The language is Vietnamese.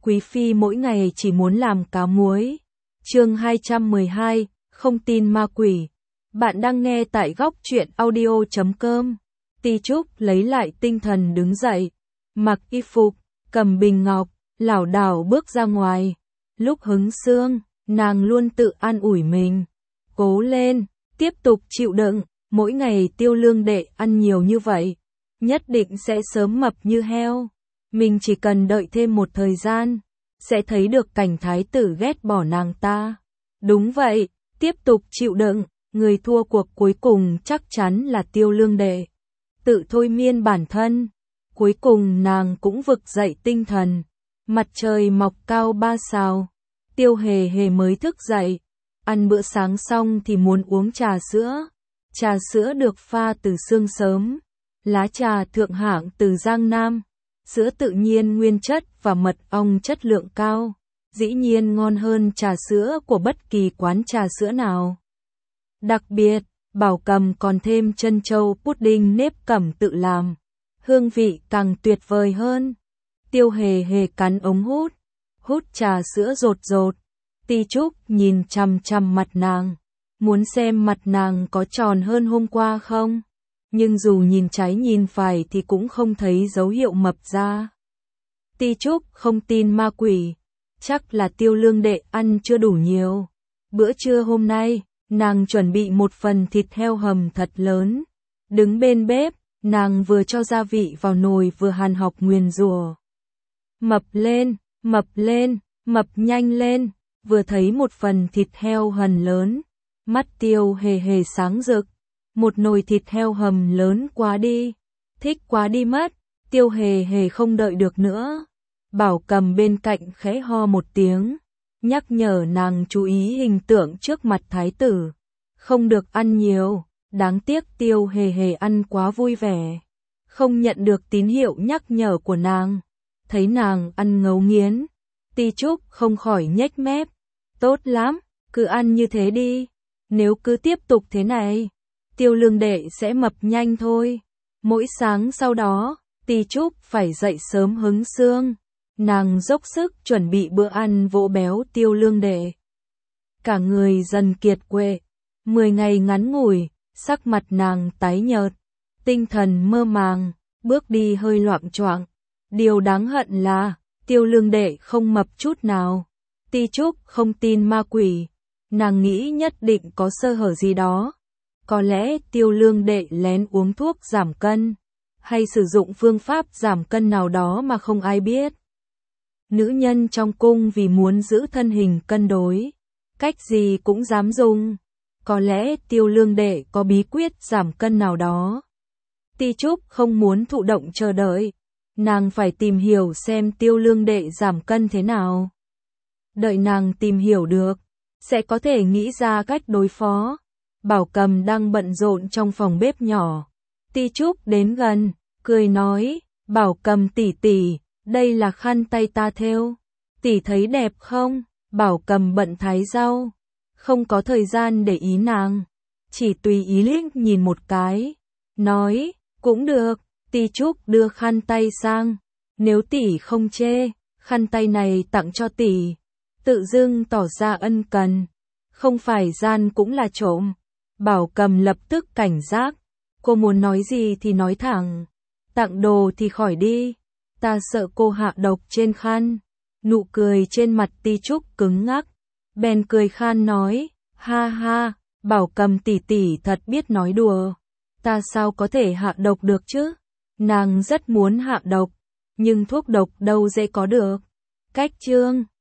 Quý phi mỗi ngày chỉ muốn làm cá muối. Chương 212, không tin ma quỷ. Bạn đang nghe tại góc truyện audio.com. Ti Trúc lấy lại tinh thần đứng dậy, mặc y phục, cầm bình ngọc, lảo đảo bước ra ngoài. Lúc hứng xương, nàng luôn tự an ủi mình. Cố lên, tiếp tục chịu đựng, mỗi ngày Tiêu Lương đệ ăn nhiều như vậy, nhất định sẽ sớm mập như heo. Mình chỉ cần đợi thêm một thời gian, sẽ thấy được cảnh thái tử ghét bỏ nàng ta. Đúng vậy, tiếp tục chịu đựng, người thua cuộc cuối cùng chắc chắn là Tiêu Lương đệ. Tự thôi miên bản thân, cuối cùng nàng cũng vực dậy tinh thần. Mặt trời mọc cao 3 sao, Tiêu Hề Hề mới thức dậy. Ăn bữa sáng xong thì muốn uống trà sữa. Trà sữa được pha từ sương sớm, lá trà thượng hạng từ Giang Nam, sữa tự nhiên nguyên chất và mật ong chất lượng cao, dĩ nhiên ngon hơn trà sữa của bất kỳ quán trà sữa nào. Đặc biệt, Bảo Cầm còn thêm trân châu pudding nếp cẩm tự làm, hương vị càng tuyệt vời hơn. Tiêu Hề Hề cắn ống hút trà sữa rột rột. Ti Trúc nhìn chằm chằm mặt nàng, muốn xem mặt nàng có tròn hơn hôm qua không, nhưng dù nhìn trái nhìn phải thì cũng không thấy dấu hiệu mập ra. Ti Trúc không tin ma quỷ, chắc là Tiêu Lương đệ ăn chưa đủ nhiều. Bữa trưa hôm nay, nàng chuẩn bị một phần thịt heo hầm thật lớn. Đứng bên bếp, nàng vừa cho gia vị vào nồi vừa hàn học nguyền rủa. Mập lên, mập lên, mập nhanh lên. Vừa thấy một phần thịt heo hầm lớn, mắt Tiêu Hề Hề sáng rực. Một nồi thịt heo hầm lớn quá đi, thích quá đi mất. Tiêu Hề Hề không đợi được nữa. Bảo Cầm bên cạnh khẽ ho một tiếng, nhắc nhở nàng chú ý hình tượng trước mặt thái tử, không được ăn nhiều. Đáng tiếc Tiêu Hề Hề ăn quá vui vẻ, không nhận được tín hiệu nhắc nhở của nàng. Thấy nàng ăn ngấu nghiến, Ti Trúc không khỏi nhếch mép. Tốt lắm, cứ ăn như thế đi. Nếu cứ tiếp tục thế này, Tiêu Lương đệ sẽ mập nhanh thôi. Mỗi sáng sau đó, Ti Trúc phải dậy sớm hứng xương. Nàng dốc sức chuẩn bị bữa ăn vỗ béo Tiêu Lương đệ. Cả người dần kiệt quệ. 10 ngày ngắn ngủi, sắc mặt nàng tái nhợt, tinh thần mơ màng, bước đi hơi loạng choạng. Điều đáng hận là Tiêu Lương đệ không mập chút nào. Ti Trúc không tin ma quỷ, nàng nghĩ nhất định có sơ hở gì đó. Có lẽ Tiêu Lương đệ lén uống thuốc giảm cân, hay sử dụng phương pháp giảm cân nào đó mà không ai biết. Nữ nhân trong cung vì muốn giữ thân hình cân đối, cách gì cũng dám dùng. Có lẽ Tiêu Lương đệ có bí quyết giảm cân nào đó. Ti Trúc không muốn thụ động chờ đợi, nàng phải tìm hiểu xem Tiêu Lương đệ giảm cân thế nào. Đợi nàng tìm hiểu được, sẽ có thể nghĩ ra cách đối phó. Bảo Cầm đang bận rộn trong phòng bếp nhỏ. Ti Trúc đến gần, cười nói, Bảo Cầm tỷ tỷ, đây là khăn tay ta thêu. Tỷ thấy đẹp không? Bảo Cầm bận thái rau, không có thời gian để ý nàng, chỉ tùy ý liếc nhìn một cái, nói, cũng được. Ti Trúc đưa khăn tay sang, nếu tỷ không chê, khăn tay này tặng cho tỷ. Tự dưng tỏ ra ân cần, không phải gian cũng là trộm. Bảo Cầm lập tức cảnh giác, cô muốn nói gì thì nói thẳng, tặng đồ thì khỏi đi, ta sợ cô hạ độc trên khăn. Nụ cười trên mặt Ti Trúc cứng ngắc, bèn cười khan nói, ha ha, Bảo Cầm tỷ tỷ thật biết nói đùa, ta sao có thể hạ độc được chứ? Nàng rất muốn hạ độc, nhưng thuốc độc đâu dễ có được. Cách chương